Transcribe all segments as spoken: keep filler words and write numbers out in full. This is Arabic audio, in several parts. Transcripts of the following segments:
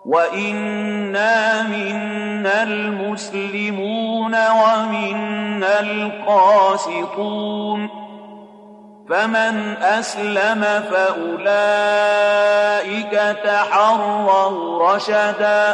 وَإِنَّا مِنَّا الْمُسْلِمُونَ وَمِنَّا الْقَاسِطُونَ فَمَنْ أَسْلَمَ فَأُولَئِكَ تَحَرَّوْا رَشَدًا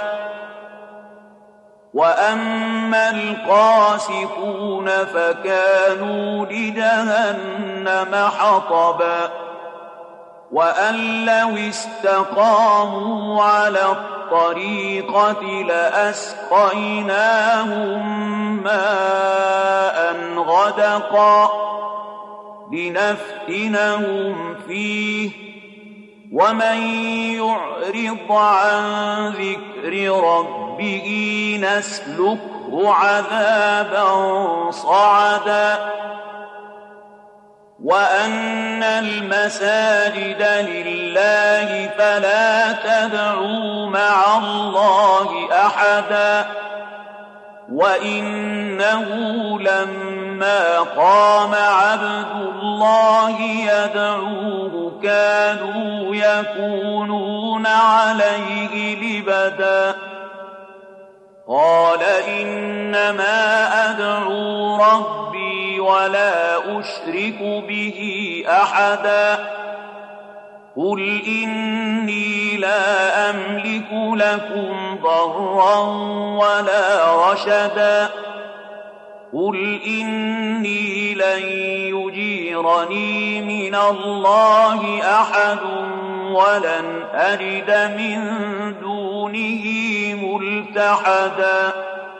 وَأَمَّا الْقَاسِطُونَ فَكَانُوا لِجَهَنَّمَ حَطَبًا وَأَن لَّوْ اسْتَقَامُوا عَلَى الطَّرِيقَةِ لَأَسْقَيْنَاهُم مَّاءً غَدَقًا لِّنَفْتِنَهُمْ فِيهِ وَمَن يُعْرِضْ عَن ذِكْرِ رَبِّهِ نَسْلُكْهُ عَذَابًا صَعَدًا وَأَنَّ الْمَسَاجِدَ لِلَّهِ فَلَا تَدْعُوا مَعَ اللَّهِ أَحَدًا وَإِنَّهُ لَمَّا قَامَ عَبْدُ اللَّهِ يَدْعُوهُ كَادُوا يَكُونُونَ عَلَيْهِ لِبَدًا قَالَ إِنَّمَا أَدْعُو رَبِّي وَلَا أُشْرِكُ بِهِ أَحَدًا قُلْ إِنِّي لَا أَمْلِكُ لَكُمْ ضَرًّا وَلَا رَشَدًا قُلْ إِنِّي لَن يُجِيرَنِي مِنَ اللَّهِ أَحَدٌ وَلَنْ أَجِدَ مِن دُونِهِ مُلْتَحَدًا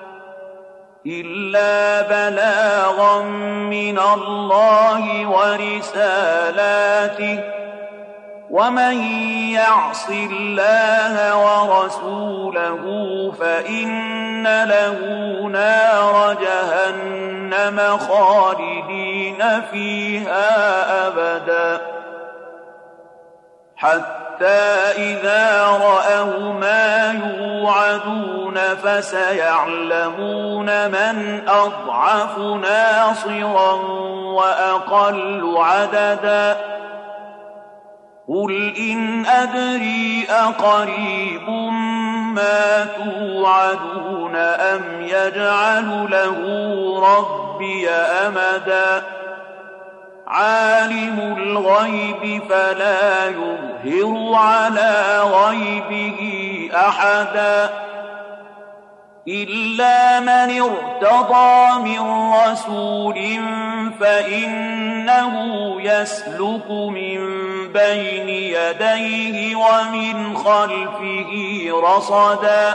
إِلَّا بَلَاغًا مِّنَ اللَّهِ وَرِسَالَاتِهِ وَمَن يَعْصِ اللَّهَ وَرَسُولَهُ فَإِنَّ لَهُ نَارَ جَهَنَّمَ خَالِدِينَ فِيهَا أَبَدًا حَتَّىٰ إِذَا رَأَوْا مَا يُوعَدُونَ فَسَيَعْلَمُونَ مَنْ أَضْعَفُ نَاصِرًا وَأَقَلُّ عَدَدًا قُلْ إِنْ أَدْرِي أَقَرِيبٌ مَّا تُوعَدُونَ أَمْ يَجْعَلُ لَهُ رَبِّي أَمَدًا عَالِمُ الْغَيْبِ فَلَا يُظْهِرُ عَلَىٰ غَيْبِهِ أَحَدًا إِلَّا مَنِ ارْتَضَىٰ مِن رَّسُولٍ فَإِنَّهُ يَسْلُكُ مِن بَيْنِ يَدَيْهِ وَمِنْ خَلْفِهِ رَصَدًا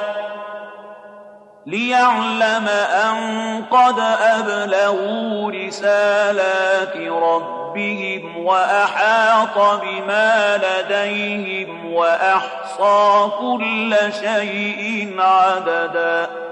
لِّيَعْلَمَ أَن قَدْ أَبْلَغُوا رِسَالَاتِ رَبِّهِمْ وَأَحَاطَ بِمَا لَدَيْهِمْ وَأَحْصَىٰ كُلَّ شَيْءٍ عَدَدًا